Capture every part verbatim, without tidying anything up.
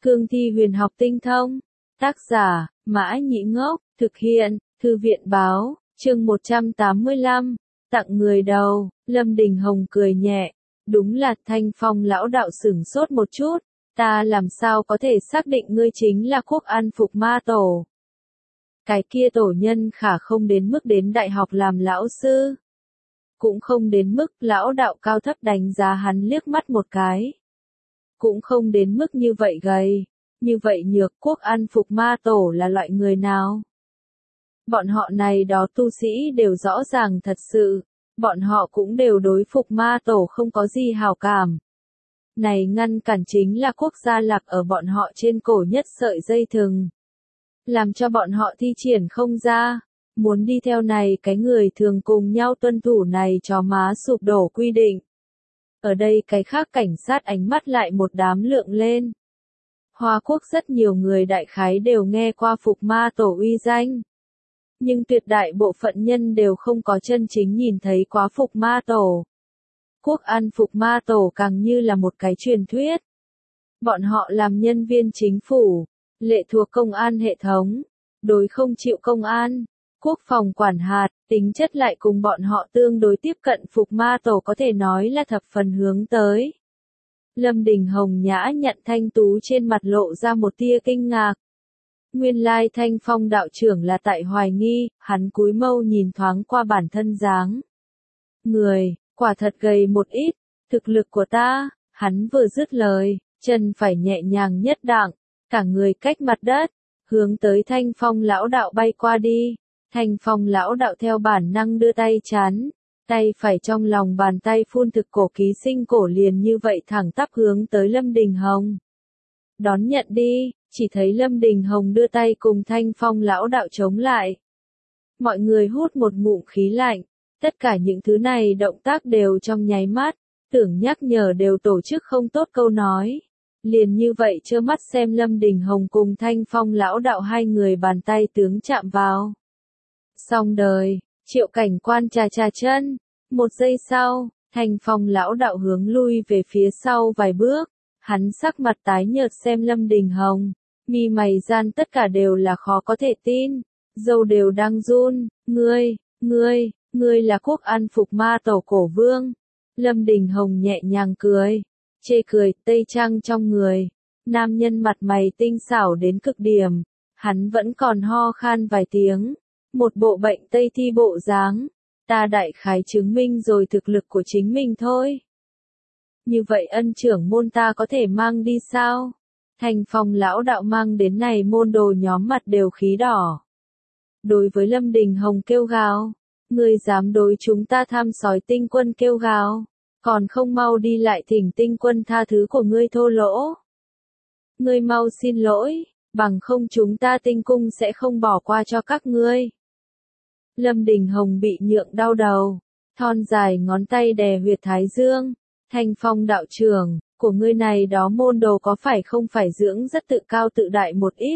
Cương thi huyền học tinh thông. Tác giả, Mã Nhĩ Ngốc, thực hiện, Thư viện Báo, chương một trăm tám mươi lăm, tặng người đầu, Lâm Đình Hồng cười nhẹ. Đúng là Thanh Phong lão đạo sửng sốt một chút, ta làm sao có thể xác định ngươi chính là Quốc An Phục Ma Tổ. Cái kia tổ nhân khả không đến mức đến đại học làm lão sư. Cũng không đến mức lão đạo cao thấp đánh giá hắn liếc mắt một cái. Cũng không đến mức như vậy gầy, như vậy nhược. Quốc An Phục Ma Tổ là loại người nào? Bọn họ này đó tu sĩ đều rõ ràng thật sự, bọn họ cũng đều đối Phục Ma Tổ không có gì hảo cảm. Này ngăn cản chính là quốc gia lạc ở bọn họ trên cổ nhất sợi dây thừng. Làm cho bọn họ thi triển không ra, muốn đi theo này cái người thường cùng nhau tuân thủ này cho má sụp đổ quy định. Ở đây cái khác cảnh sát ánh mắt lại một đám lượng lên. Hoa Quốc rất nhiều người đại khái đều nghe qua Phục Ma Tổ uy danh. Nhưng tuyệt đại bộ phận nhân đều không có chân chính nhìn thấy quá Phục Ma Tổ. Quốc An Phục Ma Tổ càng như là một cái truyền thuyết. Bọn họ làm nhân viên chính phủ, lệ thuộc công an hệ thống, đối không chịu công an, quốc phòng quản hạt, tính chất lại cùng bọn họ tương đối tiếp cận. Phục Ma Tổ có thể nói là thập phần hướng tới. Lâm Đình Hồng nhã nhận thanh tú trên mặt lộ ra một tia kinh ngạc. Nguyên lai Thanh Phong đạo trưởng là tại hoài nghi, hắn cúi mâu nhìn thoáng qua bản thân dáng. Người, quả thật gầy một ít, thực lực của ta, hắn vừa dứt lời, chân phải nhẹ nhàng nhất đặng, cả người cách mặt đất, hướng tới Thanh Phong lão đạo bay qua đi. Thanh Phong lão đạo theo bản năng đưa tay chắn, tay phải trong lòng bàn tay phun thực cổ ký sinh cổ liền như vậy thẳng tắp hướng tới Lâm Đình Hồng. Đón nhận đi, chỉ thấy Lâm Đình Hồng đưa tay cùng Thanh Phong lão đạo chống lại. Mọi người hút một ngụm khí lạnh, tất cả những thứ này động tác đều trong nháy mắt, tưởng nhắc nhở đều tổ chức không tốt câu nói. Liền như vậy trơ mắt xem Lâm Đình Hồng cùng Thanh Phong lão đạo hai người bàn tay tướng chạm vào. Xong đời, Triệu Cảnh Quan chà chà chân, một giây sau, Thanh Phong lão đạo hướng lui về phía sau vài bước, hắn sắc mặt tái nhợt xem Lâm Đình Hồng, mi mày gian tất cả đều là khó có thể tin, râu đều đang run. Ngươi, ngươi, ngươi là Quốc An Phục Ma Tổ cổ vương. Lâm Đình Hồng nhẹ nhàng cười, chê cười, tây trang trong người, nam nhân mặt mày tinh xảo đến cực điểm, hắn vẫn còn ho khan vài tiếng, một bộ bệnh tây thi bộ dáng, ta đại khái chứng minh rồi thực lực của chính mình thôi. Như vậy ân trưởng môn ta có thể mang đi sao? Thanh Phong lão đạo mang đến này môn đồ nhóm mặt đều khí đỏ. Đối với Lâm Đình Hồng kêu gào, ngươi dám đối chúng ta tham sói tinh quân kêu gào, còn không mau đi lại thỉnh tinh quân tha thứ của ngươi thô lỗ. Ngươi mau xin lỗi, bằng không chúng ta tinh cung sẽ không bỏ qua cho các ngươi. Lâm Đình Hồng bị nhượng đau đầu, thon dài ngón tay đè huyệt thái dương. Thanh Phong đạo trưởng, của ngươi này đó môn đồ có phải không phải dưỡng rất tự cao tự đại một ít?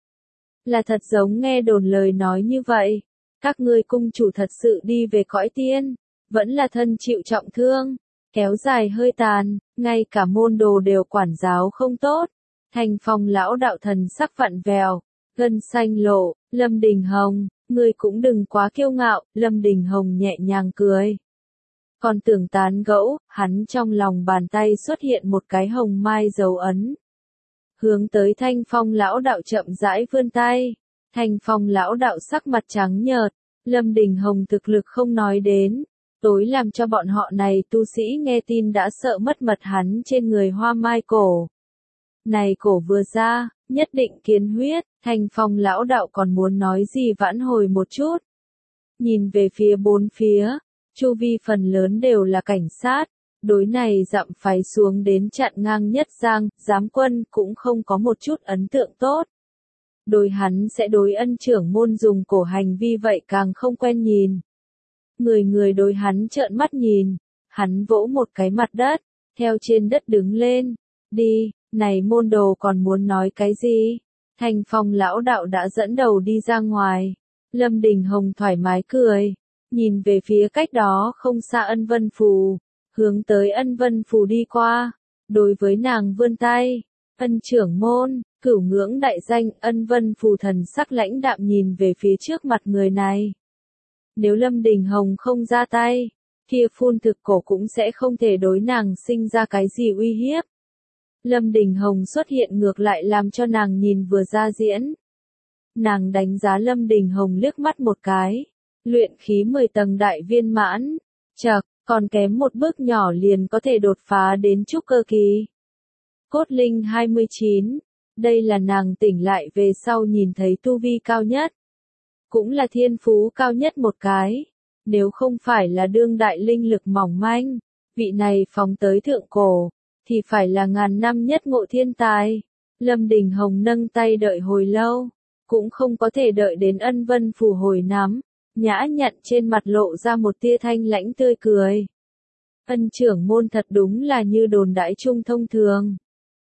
Là thật giống nghe đồn lời nói như vậy. Các ngươi cung chủ thật sự đi về cõi tiên, vẫn là thân chịu trọng thương, kéo dài hơi tàn, ngay cả môn đồ đều quản giáo không tốt. Thanh Phong lão đạo thần sắc vặn vèo, gân xanh lộ. Lâm Đình Hồng, ngươi cũng đừng quá kiêu ngạo. Lâm Đình Hồng nhẹ nhàng cười. Còn tưởng tán gẫu, hắn trong lòng bàn tay xuất hiện một cái hồng mai dấu ấn. Hướng tới Thanh Phong lão đạo chậm rãi vươn tay. Thanh Phong lão đạo sắc mặt trắng nhợt, Lâm Đình Hồng thực lực không nói đến, tối làm cho bọn họ này tu sĩ nghe tin đã sợ mất mật hắn trên người hoa mai cổ. Này cổ vừa ra, nhất định kiến huyết. Thanh Phong lão đạo còn muốn nói gì vãn hồi một chút. Nhìn về phía bốn phía, chu vi phần lớn đều là cảnh sát, đối này dặm phái xuống đến chặn ngang nhất giang, giám quân cũng không có một chút ấn tượng tốt. Đối hắn sẽ đối ân trưởng môn dùng cổ hành vi vậy càng không quen nhìn. Người người đối hắn trợn mắt nhìn, hắn vỗ một cái mặt đất, theo trên đất đứng lên, đi, này môn đồ còn muốn nói cái gì? Thanh Phong lão đạo đã dẫn đầu đi ra ngoài, Lâm Đình Hồng thoải mái cười. Nhìn về phía cách đó không xa Ân Vân Phù, hướng tới Ân Vân Phù đi qua, đối với nàng vươn tay, Ân trưởng môn, cửu ngưỡng đại danh, Ân Vân Phù thần sắc lãnh đạm nhìn về phía trước mặt người này. Nếu Lâm Đình Hồng không ra tay, kia phun thực cổ cũng sẽ không thể đối nàng sinh ra cái gì uy hiếp. Lâm Đình Hồng xuất hiện ngược lại làm cho nàng nhìn vừa ra diễn. Nàng đánh giá Lâm Đình Hồng liếc mắt một cái. Luyện khí mười tầng đại viên mãn. Chậc, còn kém một bước nhỏ liền có thể đột phá đến trúc cơ kỳ. Cốt linh hai mươi chín. Đây là nàng tỉnh lại về sau nhìn thấy tu vi cao nhất. Cũng là thiên phú cao nhất một cái. Nếu không phải là đương đại linh lực mỏng manh, vị này phóng tới thượng cổ, thì phải là ngàn năm nhất ngộ thiên tài. Lâm Đình Hồng nâng tay đợi hồi lâu, cũng không có thể đợi đến Ân Vân Phù hồi nắm, nhã nhặn trên mặt lộ ra một tia thanh lãnh tươi cười. Ân trưởng môn thật đúng là như đồn đãi chung thông thường.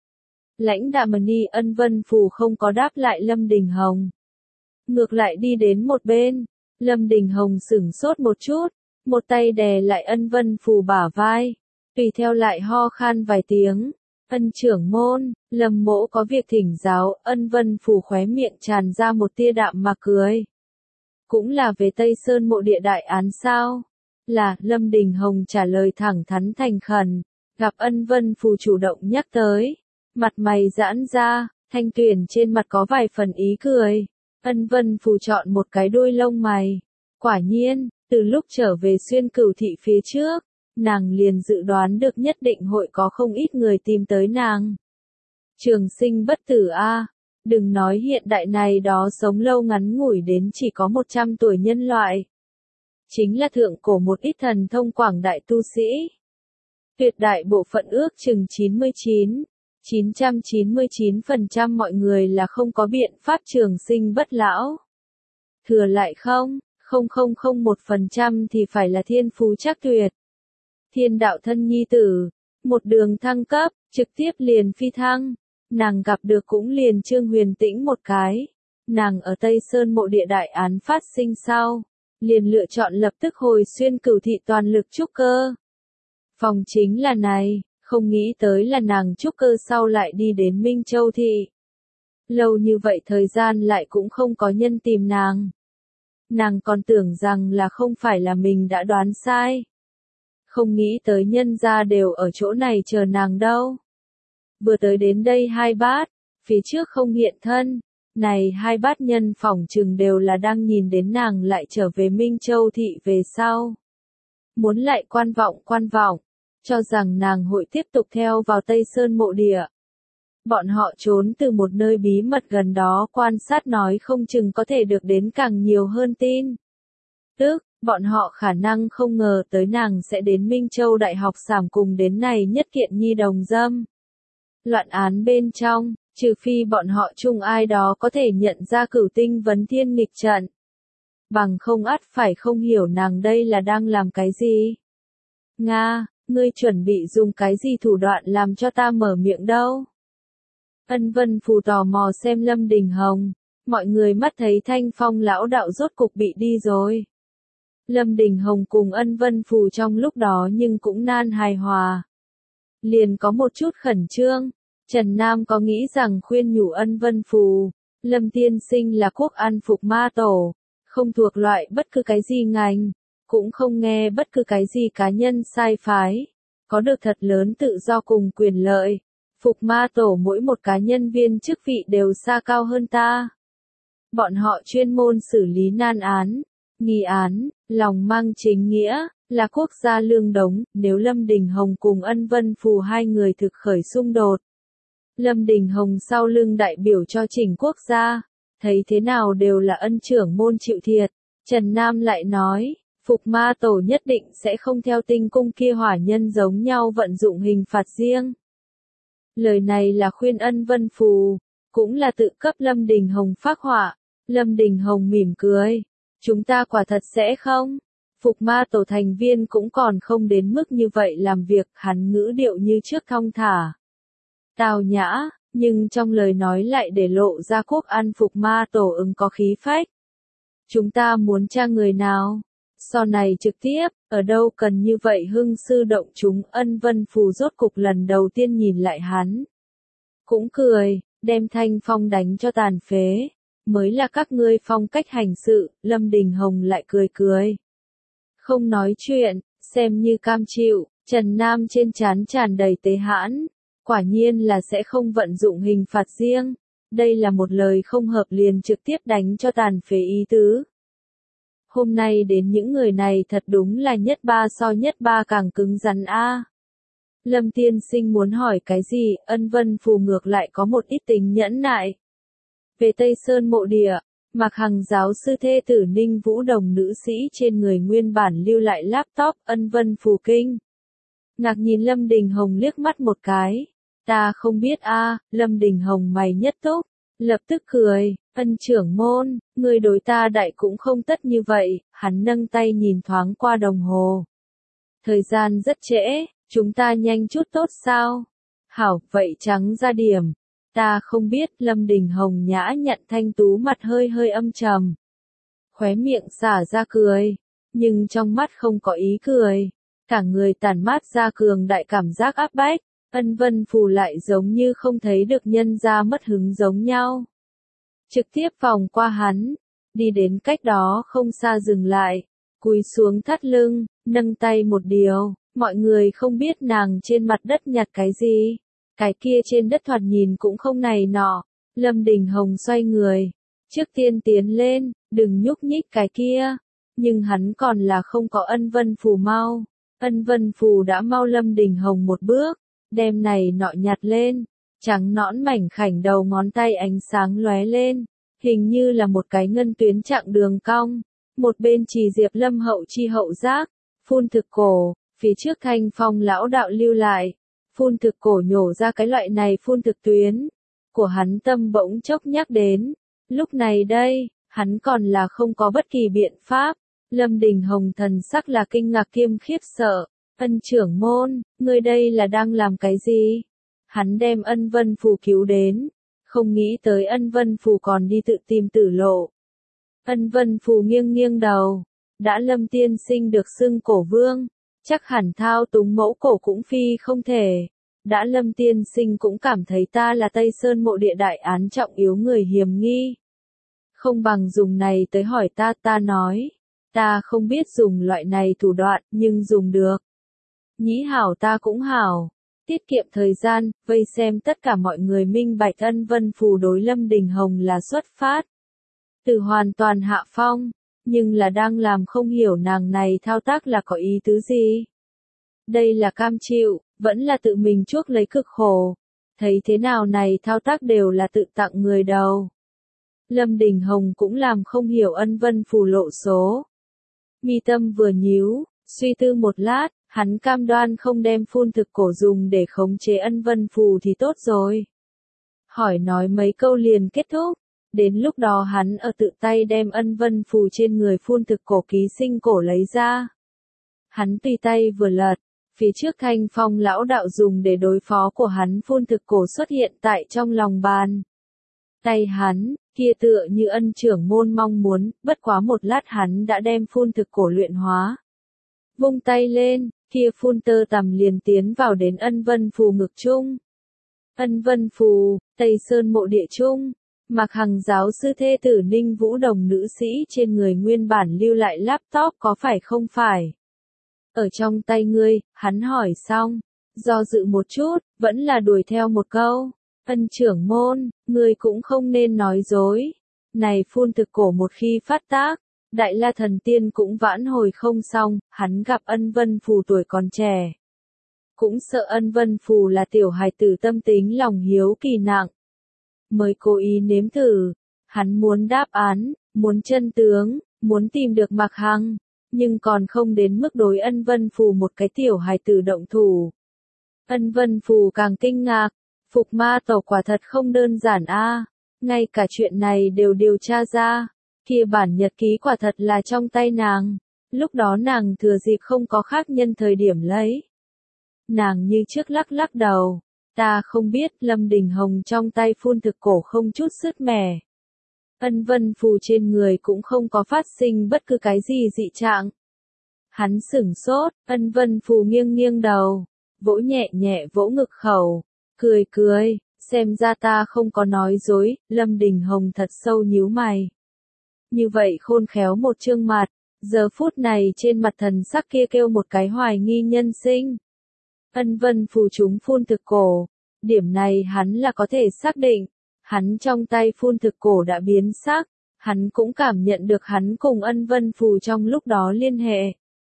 Lãnh Đạm Ni Ân Vân Phù không có đáp lại Lâm Đình Hồng. Ngược lại đi đến một bên, Lâm Đình Hồng sửng sốt một chút, một tay đè lại Ân Vân Phù bả vai, tùy theo lại ho khan vài tiếng. Ân trưởng môn, Lâm mỗ có việc thỉnh giáo, Ân Vân Phù khóe miệng tràn ra một tia đạm mà cười. Cũng là về Tây Sơn mộ địa đại án sao? Là, Lâm Đình Hồng trả lời thẳng thắn thành khẩn, gặp Ân Vân Phù chủ động nhắc tới. Mặt mày giãn ra, thanh tuyển trên mặt có vài phần ý cười. Ân Vân Phù chọn một cái đuôi lông mày. Quả nhiên, từ lúc trở về xuyên cửu thị phía trước, nàng liền dự đoán được nhất định hội có không ít người tìm tới nàng. Trường sinh bất tử a, đừng nói hiện đại này đó sống lâu ngắn ngủi đến chỉ có một trăm tuổi nhân loại. Chính là thượng cổ một ít thần thông quảng đại tu sĩ. Tuyệt đại bộ phận ước chừng chín mươi chín, chín trăm chín mươi chín phần trăm mọi người là không có biện pháp trường sinh bất lão. Thừa lại không, không không không một phần trăm thì phải là thiên phú chắc tuyệt. Thiên đạo thân nhi tử, một đường thăng cấp, trực tiếp liền phi thăng. Nàng gặp được cũng liền Trương Huyền Tĩnh một cái. Nàng ở Tây Sơn mộ địa đại án phát sinh sau, liền lựa chọn lập tức hồi xuyên cửu thị toàn lực trúc cơ. Phòng chính là này, không nghĩ tới là nàng trúc cơ sau lại đi đến Minh Châu thị. Lâu như vậy thời gian lại cũng không có nhân tìm nàng. Nàng còn tưởng rằng là không phải là mình đã đoán sai. Không nghĩ tới nhân gia đều ở chỗ này chờ nàng đâu. Vừa tới đến đây hai bát, phía trước không hiện thân. Này hai bát nhân phỏng chừng đều là đang nhìn đến nàng lại trở về Minh Châu thị về sau. Muốn lại quan vọng quan vọng, cho rằng nàng hội tiếp tục theo vào Tây Sơn mộ địa. Bọn họ trốn từ một nơi bí mật gần đó quan sát nói không chừng có thể được đến càng nhiều hơn tin. Tức, bọn họ khả năng không ngờ tới nàng sẽ đến Minh Châu Đại học sảm cùng đến này nhất kiện nhi đồng dâm. Loạn án bên trong, trừ phi bọn họ chung ai đó có thể nhận ra cửu tinh vấn thiên nghịch trận. Bằng không ắt phải không hiểu nàng đây là đang làm cái gì. Nga, ngươi chuẩn bị dùng cái gì thủ đoạn làm cho ta mở miệng đâu. Ân Vân Phù tò mò xem Lâm Đình Hồng, mọi người mắt thấy Thanh Phong lão đạo rốt cục bị đi rồi. Lâm Đình Hồng cùng Ân Vân Phù trong lúc đó nhưng cũng nan hài hòa. Liền có một chút khẩn trương, Trần Nam có nghĩ rằng khuyên nhủ Ân Vân Phù, Lâm tiên sinh là quốc an phục ma tổ, không thuộc loại bất cứ cái gì ngành, cũng không nghe bất cứ cái gì cá nhân sai phái, có được thật lớn tự do cùng quyền lợi. Phục ma tổ mỗi một cá nhân viên chức vị đều xa cao hơn ta. Bọn họ chuyên môn xử lý nan án, nghi án, lòng mang chính nghĩa, là quốc gia lương đống. Nếu Lâm Đình Hồng cùng Ân Vân Phù hai người thực khởi xung đột, Lâm Đình Hồng sau lưng đại biểu cho chỉnh quốc gia, thấy thế nào đều là ân trưởng môn chịu thiệt. Trần Nam lại nói, Phục ma tổ nhất định sẽ không theo tinh cung kia hỏa nhân giống nhau vận dụng hình phạt riêng. Lời này là khuyên Ân Vân Phù, cũng là tự cấp Lâm Đình Hồng phác họa. Lâm Đình Hồng mỉm cười, chúng ta quả thật sẽ không. Phục ma tổ thành viên cũng còn không đến mức như vậy làm việc, hắn ngữ điệu như trước thong thả. Tào nhã, nhưng trong lời nói lại để lộ ra quốc an phục ma tổ ứng có khí phách. Chúng ta muốn tra người nào? Sau này trực tiếp, ở đâu cần như vậy hưng sư động chúng. Ân Vân Phù rốt cục lần đầu tiên nhìn lại hắn. cũng cười, đem Thanh Phong đánh cho tàn phế. Mới là các ngươi phong cách hành sự, Lâm Đình Hồng lại cười cười. Không nói chuyện, xem như cam chịu, Trần Nam trên trán tràn đầy tế hãn. Quả nhiên là sẽ không vận dụng hình phạt riêng. Đây là một lời không hợp liền trực tiếp đánh cho tàn phế ý tứ. Hôm nay đến những người này thật đúng là nhất ba so nhất ba càng cứng rắn a. Lâm tiên sinh muốn hỏi cái gì, Ân Vân Phù ngược lại có một ít tính nhẫn nại. Về Tây Sơn mộ địa, Mạc Hằng giáo sư thê tử Ninh Vũ Đồng nữ sĩ trên người nguyên bản lưu lại laptop Ân Vân Phù kinh. Ngạc nhìn Lâm Đình Hồng liếc mắt một cái. Ta không biết a. Lâm Đình Hồng mày nhất túc, lập tức cười, Ân trưởng môn, người đối ta đại cũng không tất như vậy, hắn nâng tay nhìn thoáng qua đồng hồ. Thời gian rất trễ, chúng ta nhanh chút tốt sao? Hảo, vậy trắng ra điểm. Ta không biết, Lâm Đình Hồng nhã nhận thanh tú mặt hơi hơi âm trầm. Khóe miệng xả ra cười, nhưng trong mắt không có ý cười. Cả người tản mát ra cường đại cảm giác áp bách. Ân Vân Phù lại giống như không thấy được nhân ra mất hứng giống nhau. Trực tiếp vòng qua hắn, đi đến cách đó không xa dừng lại, cúi xuống thắt lưng, nâng tay một điều, mọi người không biết nàng trên mặt đất nhặt cái gì. Cái kia trên đất thoạt nhìn cũng không này nọ. Lâm Đình Hồng xoay người, trước tiên tiến lên, đừng nhúc nhích cái kia. Nhưng hắn còn là không có Ân Vân Phù mau. Ân Vân Phù đã mau Lâm Đình Hồng một bước. Đem này nọ nhặt lên, trắng nõn mảnh khảnh đầu ngón tay ánh sáng lóe lên, hình như là một cái ngân tuyến chặng đường cong, một bên Trì Diệp Lâm hậu chi hậu giác, phun thực cổ, phía trước Thanh Phong lão đạo lưu lại, phun thực cổ nhổ ra cái loại này phun thực tuyến, của hắn tâm bỗng chốc nhắc đến, lúc này đây, hắn còn là không có bất kỳ biện pháp, Lâm Đình Hồng thần sắc là kinh ngạc kiêm khiếp sợ. Ân trưởng môn, ngươi đây là đang làm cái gì? Hắn đem Ân Vân Phù cứu đến, không nghĩ tới Ân Vân Phù còn đi tự tìm tử lộ. Ân Vân Phù nghiêng nghiêng đầu, đã Lâm tiên sinh được xưng cổ vương, chắc hẳn thao túng mẫu cổ cũng phi không thể. Đã Lâm tiên sinh cũng cảm thấy ta là Tây Sơn mộ địa đại án trọng yếu người hiểm nghi. Không bằng dùng này tới hỏi ta, ta nói, ta không biết dùng loại này thủ đoạn, nhưng dùng được. Nhĩ hảo ta cũng hảo, tiết kiệm thời gian, vây xem tất cả mọi người minh bạch Ân Vân Phù đối Lâm Đình Hồng là xuất phát. Từ hoàn toàn hạ phong, nhưng là đang làm không hiểu nàng này thao tác là có ý tứ gì. Đây là cam chịu, vẫn là tự mình chuốc lấy cực khổ. Thấy thế nào này thao tác đều là tự tặng người đầu. Lâm Đình Hồng cũng làm không hiểu Ân Vân Phù lộ số. Mi tâm vừa nhíu, suy tư một lát. Hắn cam đoan không đem phun thực cổ dùng để khống chế Ân Vân Phù thì tốt rồi. Hỏi nói mấy câu liền kết thúc. Đến lúc đó hắn ở tự tay đem Ân Vân Phù trên người phun thực cổ ký sinh cổ lấy ra. Hắn tùy tay vừa lật, phía trước Thanh Phong lão đạo dùng để đối phó của hắn phun thực cổ xuất hiện tại trong lòng bàn. Tay hắn, kia tựa như Ân trưởng môn mong muốn, bất quá một lát hắn đã đem phun thực cổ luyện hóa. Vung tay lên, kia phun tơ tằm liền tiến vào đến Ân Vân Phù ngực chung. Ân Vân Phù, Tây Sơn mộ địa chung, Mạc Hằng giáo sư thê tử Ninh Vũ Đồng nữ sĩ trên người nguyên bản lưu lại laptop có phải không phải? Ở trong tay ngươi, hắn hỏi xong, do dự một chút, vẫn là đuổi theo một câu. Ân trưởng môn, ngươi cũng không nên nói dối. Này phun thực cổ một khi phát tác, Đại La Thần Tiên cũng vãn hồi không xong, hắn gặp Ân Vân Phù tuổi còn trẻ. Cũng sợ Ân Vân Phù là tiểu hài tử tâm tính lòng hiếu kỳ nặng. Mới cố ý nếm thử, hắn muốn đáp án, muốn chân tướng, muốn tìm được Mạc Hằng, nhưng còn không đến mức đối Ân Vân Phù một cái tiểu hài tử động thủ. Ân Vân Phù càng kinh ngạc, Phục Ma Tổ quả thật không đơn giản a, ngay cả chuyện này đều điều tra ra. Kia bản nhật ký quả thật là trong tay nàng, lúc đó nàng thừa dịp không có khác nhân thời điểm lấy. Nàng như trước lắc lắc đầu, ta không biết. Lâm Đình Hồng trong tay phun thực cổ không chút sứt mẻ. Ân Vân Phù trên người cũng không có phát sinh bất cứ cái gì dị trạng. Hắn sửng sốt, Ân Vân Phù nghiêng nghiêng đầu, vỗ nhẹ nhẹ vỗ ngực khẩu, cười cười, Xem ra ta không có nói dối, Lâm Đình Hồng thật sâu nhíu mày. Như vậy khôn khéo một trương mặt, giờ phút này trên mặt thần sắc kia kêu một cái hoài nghi nhân sinh. Ân Vân Phù chúng phun thực cổ, điểm này hắn là có thể xác định, hắn trong tay phun thực cổ đã biến sắc, hắn cũng cảm nhận được hắn cùng Ân Vân Phù trong lúc đó liên hệ.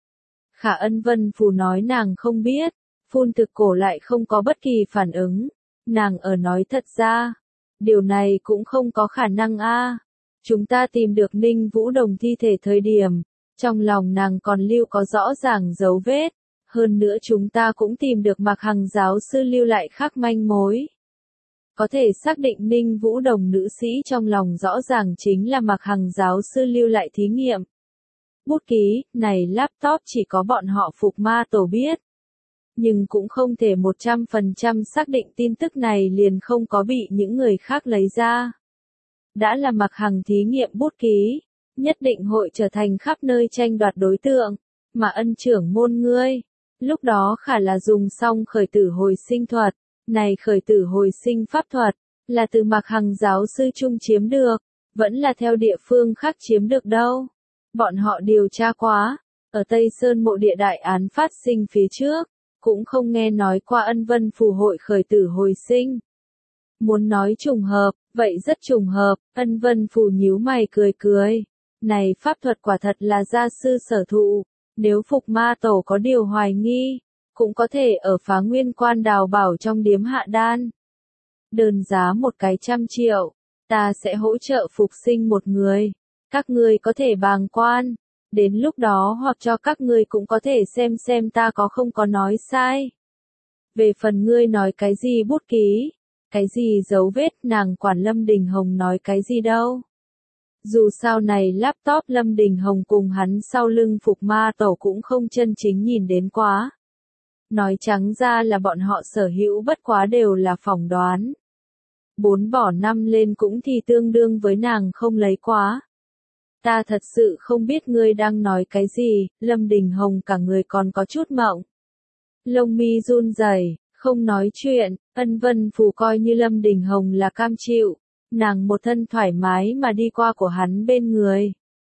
Khả Ân Vân Phù nói nàng không biết, phun thực cổ lại không có bất kỳ phản ứng, nàng ở nói thật ra, điều này cũng không có khả năng a. Chúng ta tìm được Ninh Vũ Đồng thi thể thời điểm, trong lòng nàng còn lưu có rõ ràng dấu vết, hơn nữa chúng ta cũng tìm được Mạc Hằng giáo sư lưu lại khác manh mối. Có thể xác định Ninh Vũ Đồng nữ sĩ trong lòng rõ ràng chính là Mạc Hằng giáo sư lưu lại thí nghiệm. Bút ký, này laptop chỉ có bọn họ Phục Ma Tổ biết. Nhưng cũng không thể một trăm phần trăm xác định tin tức này liền không có bị những người khác lấy ra. Đã là Mạc Hằng thí nghiệm bút ký, nhất định hội trở thành khắp nơi tranh đoạt đối tượng, mà Ân trưởng môn ngươi. Lúc đó khả là dùng xong khởi tử hồi sinh thuật, này khởi tử hồi sinh pháp thuật, là từ Mạc Hằng giáo sư chung chiếm được, vẫn là theo địa phương khác chiếm được đâu. Bọn họ điều tra quá, ở Tây Sơn mộ địa đại án phát sinh phía trước, cũng không nghe nói qua Ân Vân Phù hội khởi tử hồi sinh. Muốn nói trùng hợp, vậy rất trùng hợp, Ân Vân Phù nhíu mày cười cười. Này pháp thuật quả thật là gia sư sở thụ, nếu Phục Ma Tổ có điều hoài nghi, cũng có thể ở Phá Nguyên Quan đào bảo trong điếm hạ đan. Đơn giá một cái trăm triệu, ta sẽ hỗ trợ phục sinh một người, các ngươi có thể bàng quan, đến lúc đó hoặc cho các ngươi cũng có thể xem xem ta có không có nói sai. Về phần ngươi nói cái gì bút ký, cái gì dấu vết, nàng quản Lâm Đình Hồng nói cái gì đâu. Dù sao này laptop Lâm Đình Hồng cùng hắn sau lưng Phục Ma Tổ cũng không chân chính nhìn đến quá. Nói trắng ra là bọn họ sở hữu bất quá đều là phỏng đoán. Bốn bỏ năm lên cũng thì tương đương với nàng không lấy quá. Ta thật sự không biết ngươi đang nói cái gì, Lâm Đình Hồng cả người còn có chút mộng. Lông mi run rẩy, không nói chuyện, Ân Vân Phù coi như Lâm Đình Hồng là cam chịu, nàng một thân thoải mái mà đi qua của hắn bên người.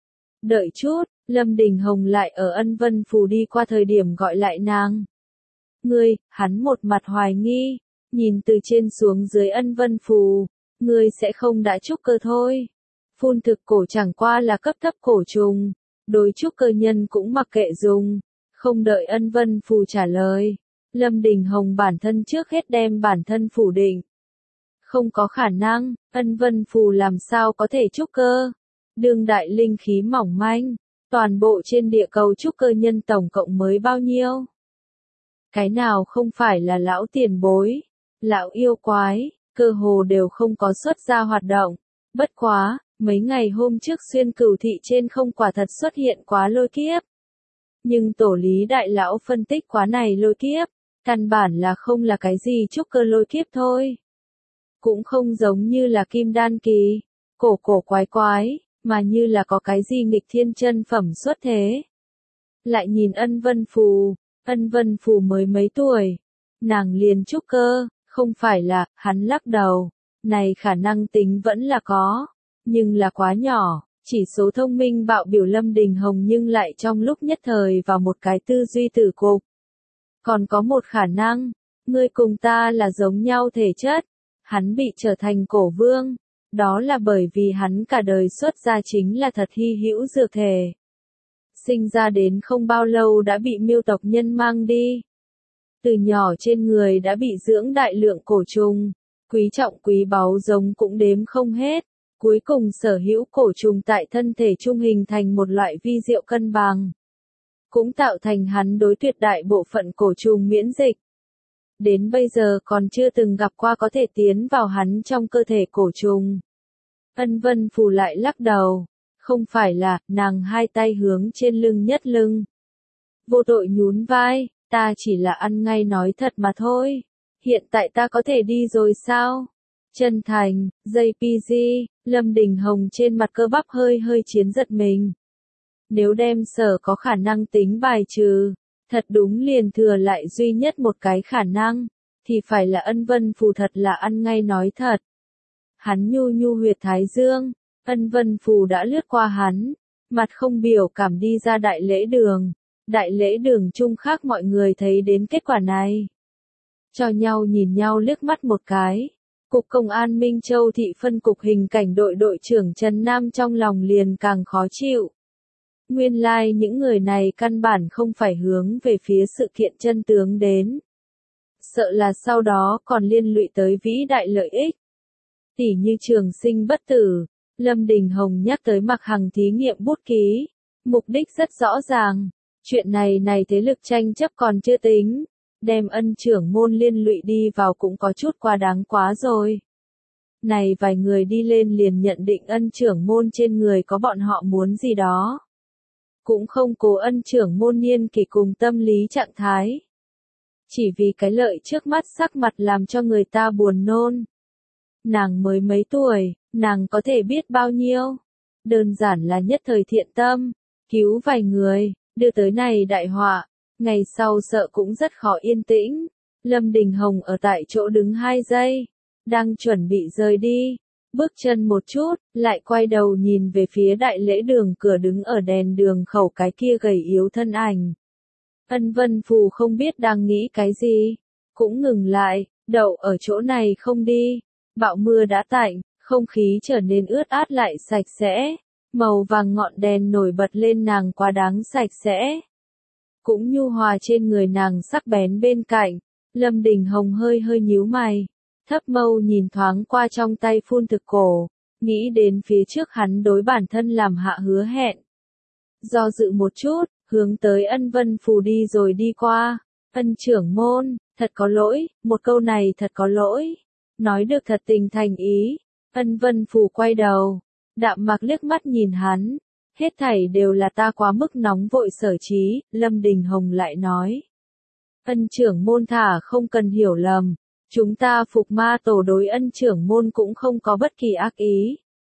Đợi chút, Lâm Đình Hồng lại ở Ân Vân Phù đi qua thời điểm gọi lại nàng. Ngươi, hắn một mặt hoài nghi, nhìn từ trên xuống dưới Ân Vân Phù, ngươi sẽ không đã trúc cơ thôi. Phun thực cổ chẳng qua là cấp thấp cổ trùng, đối trúc cơ nhân cũng mặc kệ dùng. Không đợi Ân Vân Phù trả lời, Lâm Đình Hồng bản thân trước hết đem bản thân phủ định. Không có khả năng, Ân Vân Phù làm sao có thể trúc cơ. Đương đại linh khí mỏng manh, toàn bộ trên địa cầu trúc cơ nhân tổng cộng mới bao nhiêu? Cái nào không phải là lão tiền bối, lão yêu quái, cơ hồ đều không có xuất ra hoạt động. Bất quá, mấy ngày hôm trước xuyên cửu thị trên không quả thật xuất hiện quá lôi kiếp. Nhưng tổ lý đại lão phân tích quá này lôi kiếp, căn bản là không là cái gì trúc cơ lôi kiếp thôi. Cũng không giống như là kim đan kỳ, cổ cổ quái quái, mà như là có cái gì nghịch thiên chân phẩm xuất thế. Lại nhìn Ân Vân Phù, Ân Vân Phù mới mấy tuổi, nàng liền trúc cơ, không phải là, hắn lắc đầu, này khả năng tính vẫn là có, nhưng là quá nhỏ, chỉ số thông minh bạo biểu Lâm Đình Hồng nhưng lại trong lúc nhất thời vào một cái tư duy tử cục. Còn có một khả năng, ngươi cùng ta là giống nhau thể chất, hắn bị trở thành cổ vương, đó là bởi vì hắn cả đời xuất ra chính là thật hy hữu dược thể. Sinh ra đến không bao lâu đã bị miêu tộc nhân mang đi. Từ nhỏ trên người đã bị dưỡng đại lượng cổ trùng, quý trọng quý báu giống cũng đếm không hết. Cuối cùng sở hữu cổ trùng tại thân thể trung hình thành một loại vi diệu cân bằng. Cũng tạo thành hắn đối tuyệt đại bộ phận cổ trùng miễn dịch. Đến bây giờ còn chưa từng gặp qua có thể tiến vào hắn trong cơ thể cổ trùng. Ân Vân Phù lại lắc đầu. Không phải là, nàng hai tay hướng trên lưng nhất lưng. Vô tội nhún vai, ta chỉ là ăn ngay nói thật mà thôi. Hiện tại ta có thể đi rồi sao? Chân thành, jê pê giê, Lâm Đình Hồng trên mặt cơ bắp hơi hơi chiến giật mình. Nếu đem sở có khả năng tính bài trừ, thật đúng liền thừa lại duy nhất một cái khả năng, thì phải là Ân Vân Phù thật là ăn ngay nói thật. Hắn nhu nhu huyệt thái dương, Ân Vân Phù đã lướt qua hắn, mặt không biểu cảm đi ra đại lễ đường. Đại lễ đường chung khác mọi người thấy đến kết quả này. Cho nhau nhìn nhau liếc mắt một cái. Cục Công an Minh Châu thị phân cục hình cảnh đội đội trưởng Trần Nam trong lòng liền càng khó chịu. Nguyên lai like những người này căn bản không phải hướng về phía sự kiện chân tướng đến. Sợ là sau đó còn liên lụy tới vĩ đại lợi ích. Tỉ như trường sinh bất tử, Lâm Đình Hồng nhắc tới Mạc Hằng thí nghiệm bút ký. Mục đích rất rõ ràng. Chuyện này này thế lực tranh chấp còn chưa tính. Đem Ân trưởng môn liên lụy đi vào cũng có chút quá đáng quá rồi. Này vài người đi lên liền nhận định Ân trưởng môn trên người có bọn họ muốn gì đó. Cũng không cố Ân trưởng môn niên kỳ cùng tâm lý trạng thái. Chỉ vì cái lợi trước mắt sắc mặt làm cho người ta buồn nôn. Nàng mới mấy tuổi, nàng có thể biết bao nhiêu. Đơn giản là nhất thời thiện tâm, cứu vài người, đưa tới này đại họa. Ngày sau sợ cũng rất khó yên tĩnh. Lâm Đình Hồng ở tại chỗ đứng hai giây. Đang chuẩn bị rời đi. Bước chân một chút, lại quay đầu nhìn về phía đại lễ đường cửa đứng ở đèn đường khẩu cái kia gầy yếu thân ảnh. Ân Vân Phù không biết đang nghĩ cái gì. Cũng ngừng lại, đậu ở chỗ này không đi. Bão mưa đã tạnh, không khí trở nên ướt át lại sạch sẽ. Màu vàng ngọn đèn nổi bật lên nàng quá đáng sạch sẽ. Cũng nhu hòa trên người nàng sắc bén bên cạnh. Lâm Đình Hồng hơi hơi nhíu mày. Thấp mâu nhìn thoáng qua trong tay phun thực cổ. Nghĩ đến phía trước hắn đối bản thân làm hạ hứa hẹn. Do dự một chút, hướng tới Ân Vân Phù đi rồi đi qua. Ân trưởng môn, thật có lỗi, một câu này thật có lỗi. Nói được thật tình thành ý. Ân Vân Phù quay đầu. Đạm Mạc liếc mắt nhìn hắn. Hết thảy đều là ta quá mức nóng vội sở trí, Lâm Đình Hồng lại nói. Ân trưởng môn thả không cần hiểu lầm. Chúng ta Phục Ma tổ đối Ân trưởng môn cũng không có bất kỳ ác ý.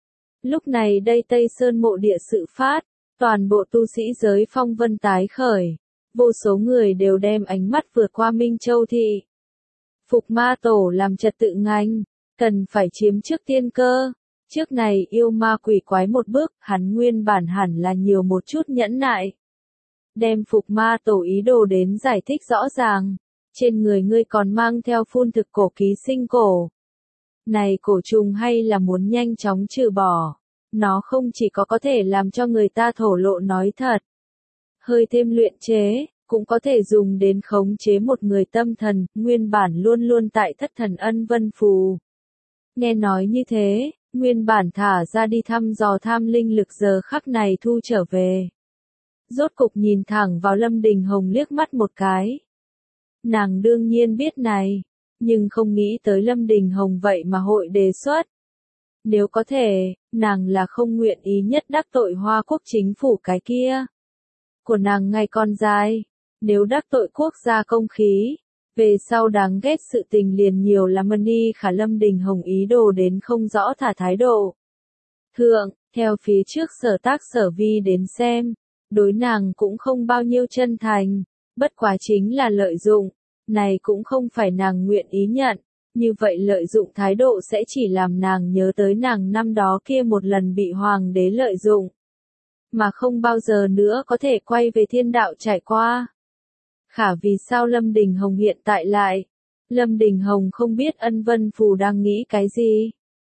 Lúc này đây Tây Sơn mộ địa sự phát. Toàn bộ tu sĩ giới phong vân tái khởi. Vô số người đều đem ánh mắt vượt qua Minh Châu thị. Phục Ma tổ làm trật tự ngành. Cần phải chiếm trước tiên cơ. Trước này yêu ma quỷ quái một bước, hắn nguyên bản hẳn là nhiều một chút nhẫn nại. Đem Phục Ma tổ ý đồ đến giải thích rõ ràng. Trên người ngươi còn mang theo phun thực cổ ký sinh cổ. Này cổ trùng hay là muốn nhanh chóng trừ bỏ. Nó không chỉ có có thể làm cho người ta thổ lộ nói thật. Hơi thêm luyện chế, cũng có thể dùng đến khống chế một người tâm thần, nguyên bản luôn luôn tại thất thần Ân Vân Phù. Nghe nói như thế. Nguyên bản thả ra đi thăm dò tham linh lực giờ khắc này thu trở về. Rốt cục nhìn thẳng vào Lâm Đình Hồng liếc mắt một cái. Nàng đương nhiên biết này, nhưng không nghĩ tới Lâm Đình Hồng vậy mà hội đề xuất. Nếu có thể, nàng là không nguyện ý nhất đắc tội Hoa Quốc chính phủ cái kia. Của nàng ngày con dài, nếu đắc tội quốc gia công khí. Về sau đáng ghét sự tình liền nhiều là Mani Khả Lâm Đình Hồng ý đồ đến không rõ thả thái độ. Thượng, theo phía trước sở tác sở vi đến xem, đối nàng cũng không bao nhiêu chân thành, bất quá chính là lợi dụng, này cũng không phải nàng nguyện ý nhận, như vậy lợi dụng thái độ sẽ chỉ làm nàng nhớ tới nàng năm đó kia một lần bị hoàng đế lợi dụng, mà không bao giờ nữa có thể quay về thiên đạo trải qua. Khả vì sao Lâm Đình Hồng hiện tại lại? Lâm Đình Hồng không biết Ân Vân Phù đang nghĩ cái gì.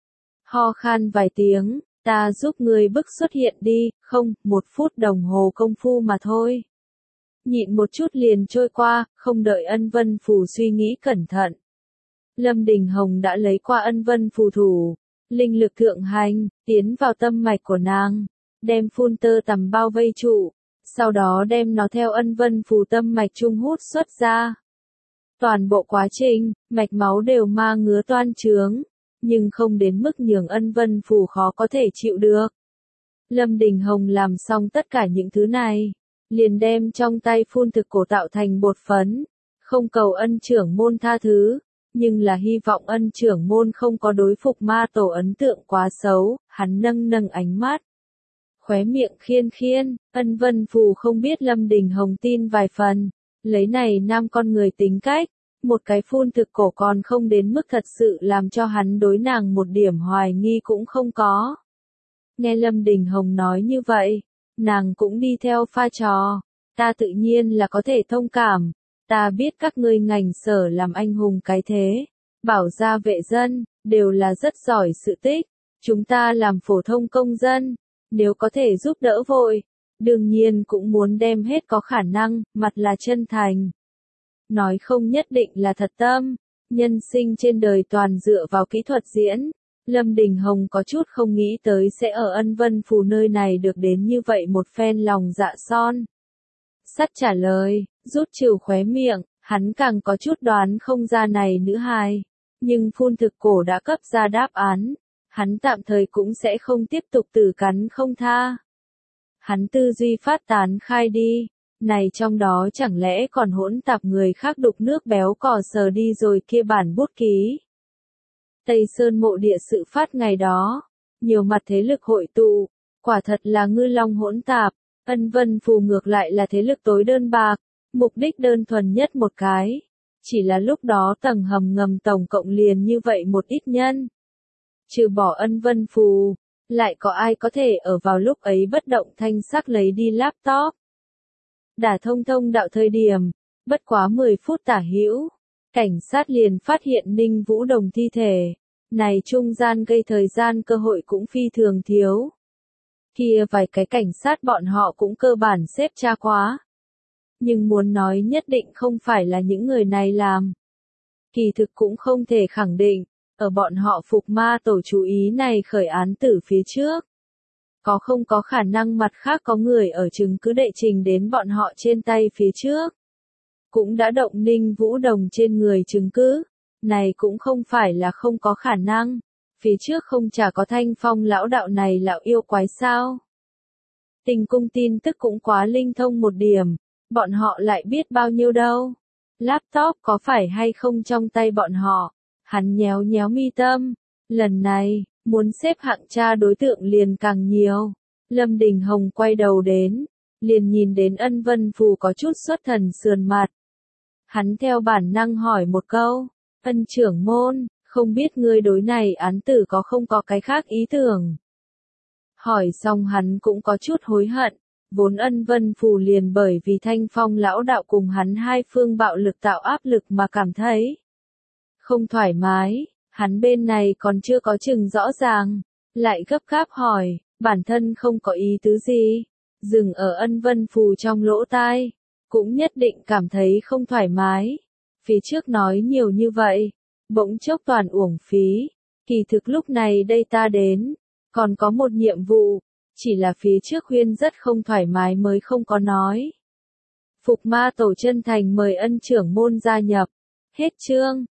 Ho khan vài tiếng, ta giúp người bức xuất hiện đi, không, một phút đồng hồ công phu mà thôi. Nhịn một chút liền trôi qua, không đợi Ân Vân Phù suy nghĩ cẩn thận. Lâm Đình Hồng đã lấy qua Ân Vân Phù thủ, linh lực thượng hành, tiến vào tâm mạch của nàng, đem phun tơ tằm bao vây trụ. Sau đó đem nó theo Ân Vân Phù tâm mạch trung hút xuất ra. Toàn bộ quá trình, mạch máu đều ma ngứa toan trướng, nhưng không đến mức nhường Ân Vân Phù khó có thể chịu được. Lâm Đình Hồng làm xong tất cả những thứ này, liền đem trong tay phun thực cổ tạo thành bột phấn, không cầu Ân trưởng môn tha thứ, nhưng là hy vọng Ân trưởng môn không có đối Phục Ma tổ ấn tượng quá xấu, hắn nâng nâng ánh mắt. Khóe miệng khiên khiên, Ân Vân Phù không biết Lâm Đình Hồng tin vài phần, lấy này nam con người tính cách, Một cái phun thực cổ còn không đến mức thật sự làm cho hắn đối nàng một điểm hoài nghi cũng không có. Nghe Lâm Đình Hồng nói như vậy, nàng cũng đi theo pha trò. Ta tự nhiên là có thể thông cảm. Ta biết các ngươi ngành sở làm anh hùng cái thế. Bảo gia vệ dân, đều là rất giỏi sự tích. Chúng ta làm phổ thông công dân. Nếu có thể giúp đỡ vội. Đương nhiên cũng muốn đem hết có khả năng, mặt là chân thành. Nói không nhất định là thật tâm. Nhân sinh trên đời toàn dựa vào kỹ thuật diễn. Lâm Đình Hồng có chút không nghĩ tới sẽ ở Ân Vân Phù nơi này được đến như vậy một phen lòng dạ son. Sắt trả lời, rút trừ khóe miệng, hắn càng có chút đoán không ra này nữ hài. Nhưng phun thực cổ đã cấp ra đáp án. Hắn tạm thời cũng sẽ không tiếp tục tử cắn không tha. Hắn tư duy phát tán khai đi. Này trong đó chẳng lẽ còn hỗn tạp người khác đục nước béo cò sờ đi rồi kia bản bút ký. Tây Sơn mộ địa sự phát ngày đó, nhiều mặt thế lực hội tụ, quả thật là ngư long hỗn tạp, Ân Vân Phù ngược lại là thế lực tối đơn bạc, mục đích đơn thuần nhất một cái. Chỉ là lúc đó tầng hầm ngầm tổng cộng liền như vậy một ít nhân. Trừ bỏ Ân Vân Phù, lại có ai có thể ở vào lúc ấy bất động thanh sắc lấy đi laptop. Đả thông thông đạo thời điểm, bất quá mười phút tả hữu, cảnh sát liền phát hiện Ninh Vũ Đồng thi thể. Này trung gian gây thời gian cơ hội cũng phi thường thiếu. Kia vài cái cảnh sát bọn họ cũng cơ bản xếp tra quá. Nhưng muốn nói nhất định không phải là những người này làm. Kỳ thực cũng không thể khẳng định, ở bọn họ phục ma tổ chú ý này khởi án tử phía trước. Có không có khả năng mặt khác có người ở chứng cứ đệ trình đến bọn họ trên tay phía trước. Cũng đã động Ninh Vũ Đồng trên người chứng cứ. Này cũng không phải là không có khả năng. Phía trước không chả có Thanh Phong lão đạo này lão yêu quái sao. Tình cung tin tức cũng quá linh thông một điểm. Bọn họ lại biết bao nhiêu đâu. Laptop có phải hay không trong tay bọn họ. Hắn nhéo nhéo mi tâm. Lần này, muốn xếp hạng tra đối tượng liền càng nhiều. Lâm Đình Hồng quay đầu đến. Liền nhìn đến Ân Vân Phù có chút xuất thần sườn mặt. Hắn theo bản năng hỏi một câu. Ân trưởng môn, không biết ngươi đối này án tử có không có cái khác ý tưởng. Hỏi xong hắn cũng có chút hối hận. Vốn Ân Vân Phù liền bởi vì Thanh Phong lão đạo cùng hắn hai phương bạo lực tạo áp lực mà cảm thấy không thoải mái. Hắn bên này còn chưa có chừng rõ ràng. Lại gấp gáp hỏi, bản thân không có ý tứ gì. Dừng ở Ân Vân Phù trong lỗ tai. Cũng nhất định cảm thấy không thoải mái. Phía trước nói nhiều như vậy. Bỗng chốc toàn uổng phí. Kỳ thực lúc này đây ta đến. Còn có một nhiệm vụ. Chỉ là phía trước Huyên rất không thoải mái mới không có nói. Phục ma tổ chân thành mời Ân trưởng môn gia nhập. Hết chương.